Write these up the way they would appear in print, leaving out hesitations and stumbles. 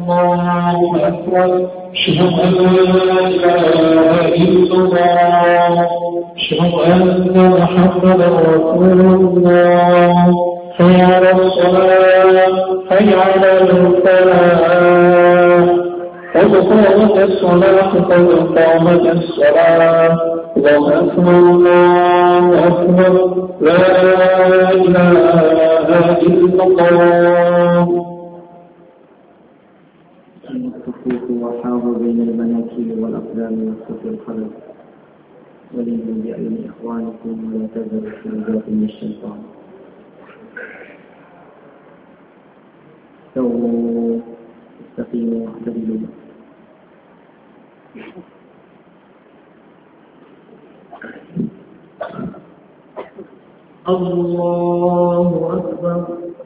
الله أكبر أشهد أن لا إله إلا الله أشهد أن محمدا رسول الله حي على الصلاة حي على الفلاح قد قامت الصلاة قد قامت الصلاة الله أكبر الله أكبر لا إله إلا الله. الصفوف وحاض بين المناكب والأقدام والصف الخلف وليهم بأعين إخوانكم ولا تذروا شربات من الشيطان. استووا استقيموا واعتدلوا. الله أكبر.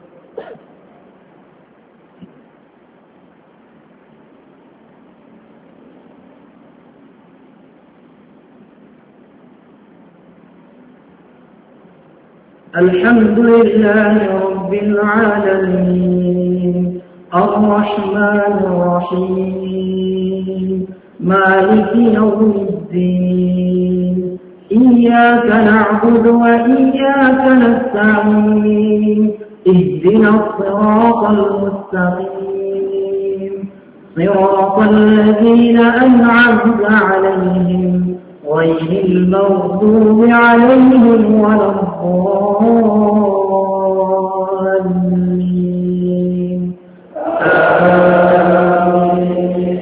الحمد لله رب العالمين الرحمن الرحيم مالك يوم الدين إياك نعبد وإياك نستعين اهدنا الصراط المستقيم صراط الذين أنعمت عليهم غير المغضوب عليهم ولا الضالين آمين.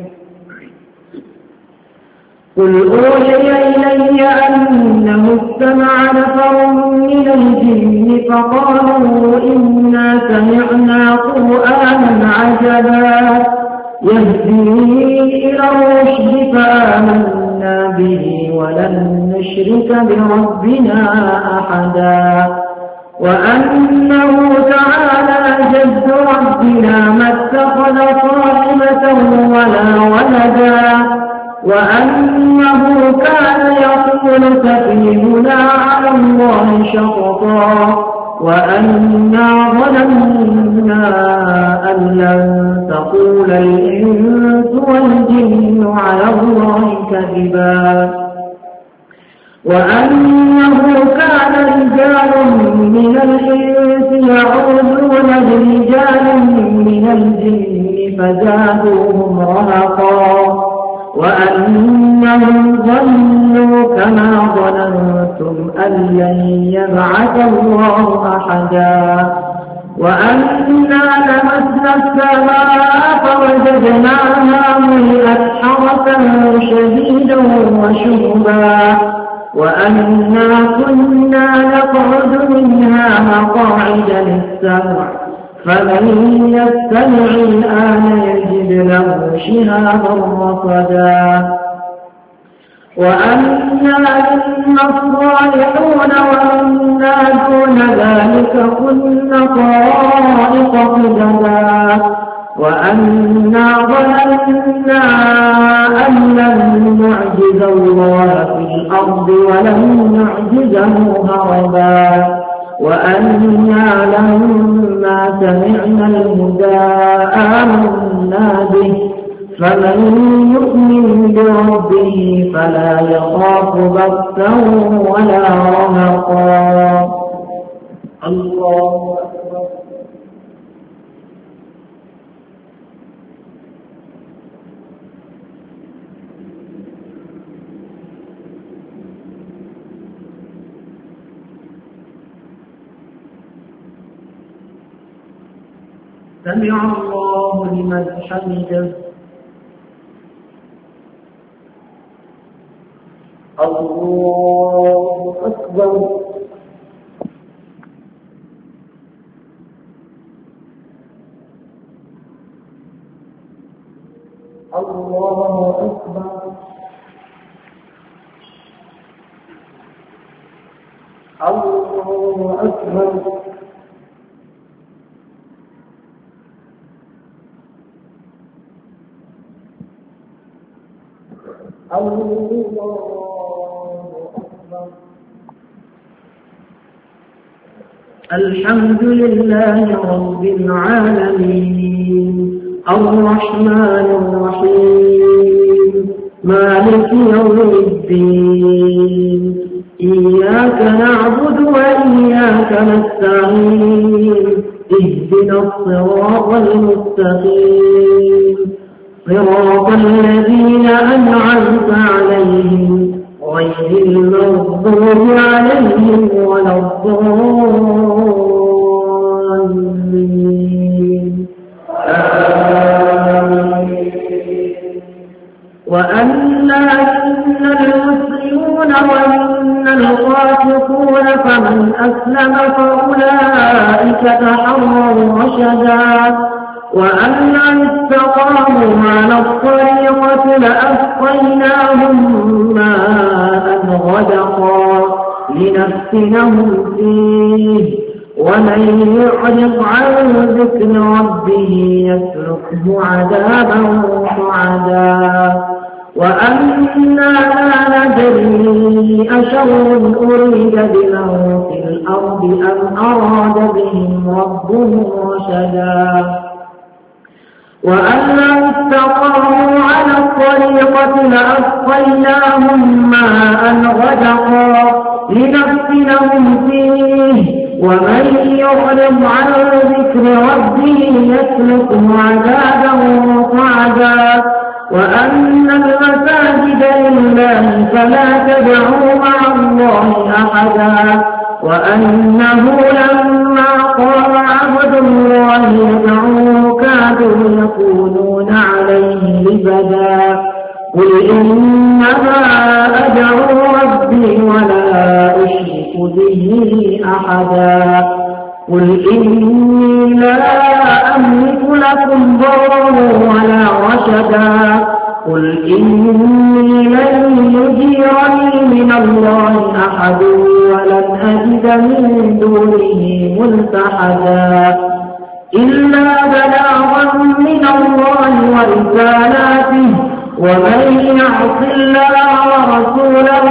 قل أوحي إلي أنه استمع نفر من الجن فقالوا إنا سمعنا قرآنا عجبا يهدي إلى الرشد فآمنا به ولن نشرك بربنا أحدا وأنه تعالى جد ربنا ما اتخذ صاحبة ولا ولدا وأنه كان يقول سفيهنا على الله شططا وأنا ظننا أن لن تقول الإنس والجن على الله كذبا وأنه كان رجال من الإنس يعوذون برجال من الجن فزادوهم رهقا وأنهم ظنوا كما ظننتم أن لن يبعث الله أحدا وأنا لمسنا السماء فوجدناها ملئت حرسا شديدا وشهبا وأنا كنا نقعد منها مقاعد للسمع فمن يستمع الآن يجد له شهابا رصدا وأنا منا الصالحون ومنا دون ذلك كنا طرائق قددا وأنا ظننا أن لن نعجز الله في الأرض ولن نعجزه هربا وأنا لما سمعنا الهدى آمنا به فمن يؤمن بربه فلا يخاف بخسا ولا رهقا. الله أكبر. سمع الله لمن حمده. الله أكبر. الله أكبر. الله أكبر. الحمد لله رب العالمين الرحمن الرحيم مالك يوم الدين إياك نعبد وإياك نستعين اهدنا الصراط المستقيم صراط الذين أنعمت عليهم غير المغضوب عليهم ولا الضالين وأنا إن المسلمون وإن القاسطون فمن أسلم فأولئك تحروا رشدا وأن استقاموا على الطريقة لأسقيناهم ماء غدقا لنفتنهم فيه ومن يعرض عن ذكر ربه يسلكه عذابا صعدا وأنا لا ندري أشر أريد بمن في الأرض أم أراد بهم ربهم رشدا وأنا استقاموا على الطريقة لأسقيناهم ماء غدقا لنفتنهم فيه ومن يعرض عن ذكر ربه يسلكه عذابا صعدا وأن المساجد لله فلا تدعوا مع الله أحدا وأنه لما قام عبد الله يدعوه كادوا يكونون عليه لبدا قل إنما أدعو ربي ولا أشرك به أحدا قل إني لا أملك لكم ضرا ولا رشدا قل إني لن يجيرني من الله أحد ولن أجد من دونه ملتحدا إلا بلاغا من الله ورسالاته ومن يعص الله ورسوله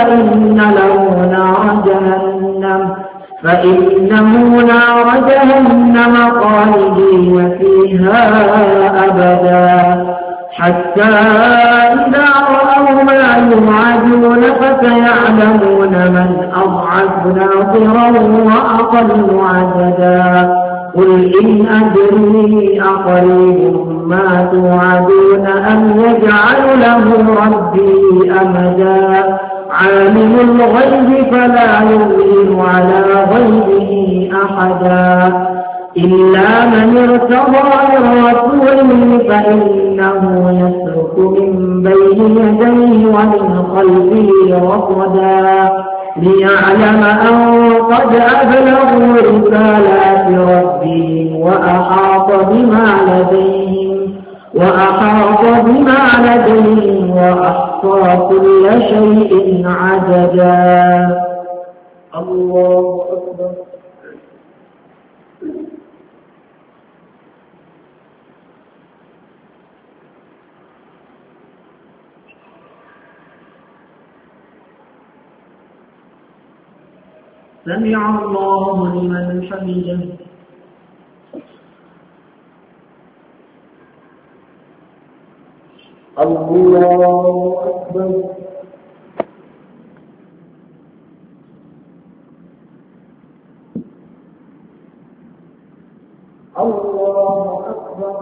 فإنه نار جهنم خالدين فيها أبدا حتى إذا رأوا ما يوعدون فسيعلمون من أضعف ناصرا وأقل عددا قل إن أدري أقريب ما توعدون أم يجعل له ربي أمدا عالم الغيب فلا يظهر على غيبه أحدا إلا من ارتضى من رسول فإنه يسلك من بين يديه ومن خلفه رصدا ليعلم أن قد أبلغوا رسالات ربهم وأحاط بما لديهم وأحصى كل شيء عددا. الله أكبر. سمع الله لمن حمده. الله أكبر. الله أكبر.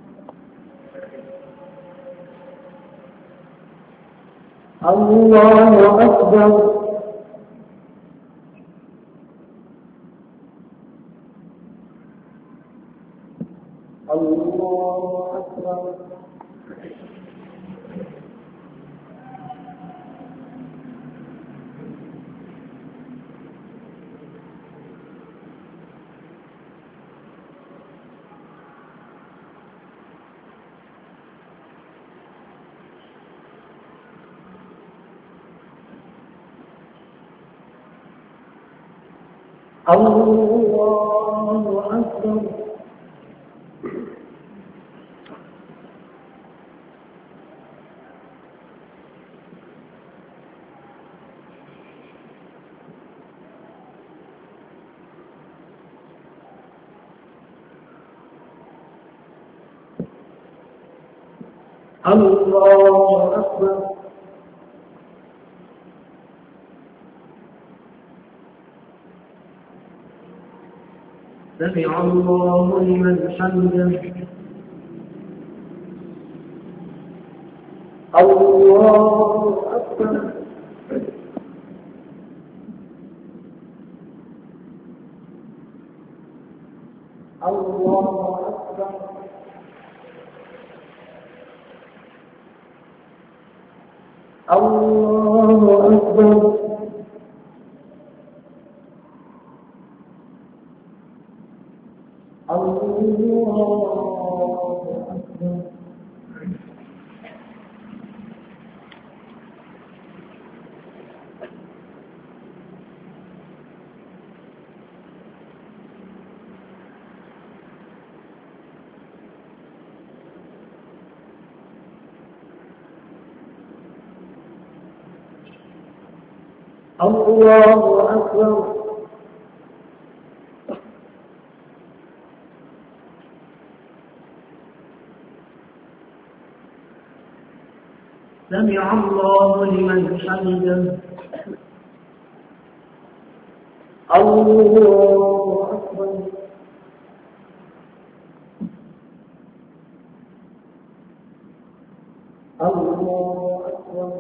الله أكبر. الله أكبر. الله أكبر. الله أكبر. سمع الله لمن حمده. الله أكبر. الله أكبر. الله أكبر. الله أكبر. سمع الله لمن حمده. الله أكبر. الله أكبر.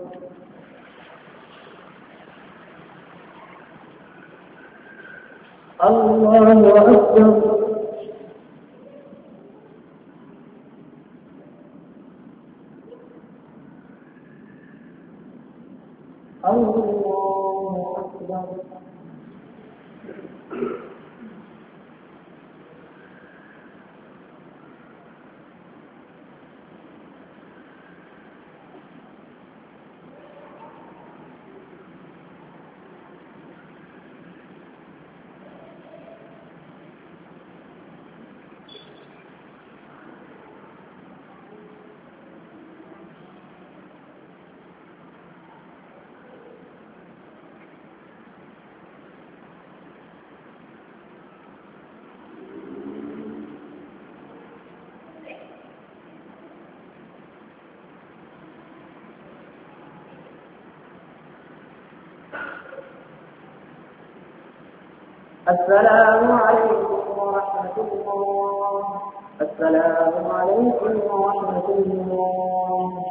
الله أكبر. الله أكبر. السلام عليكم ورحمة الله. السلام عليكم ورحمة الله.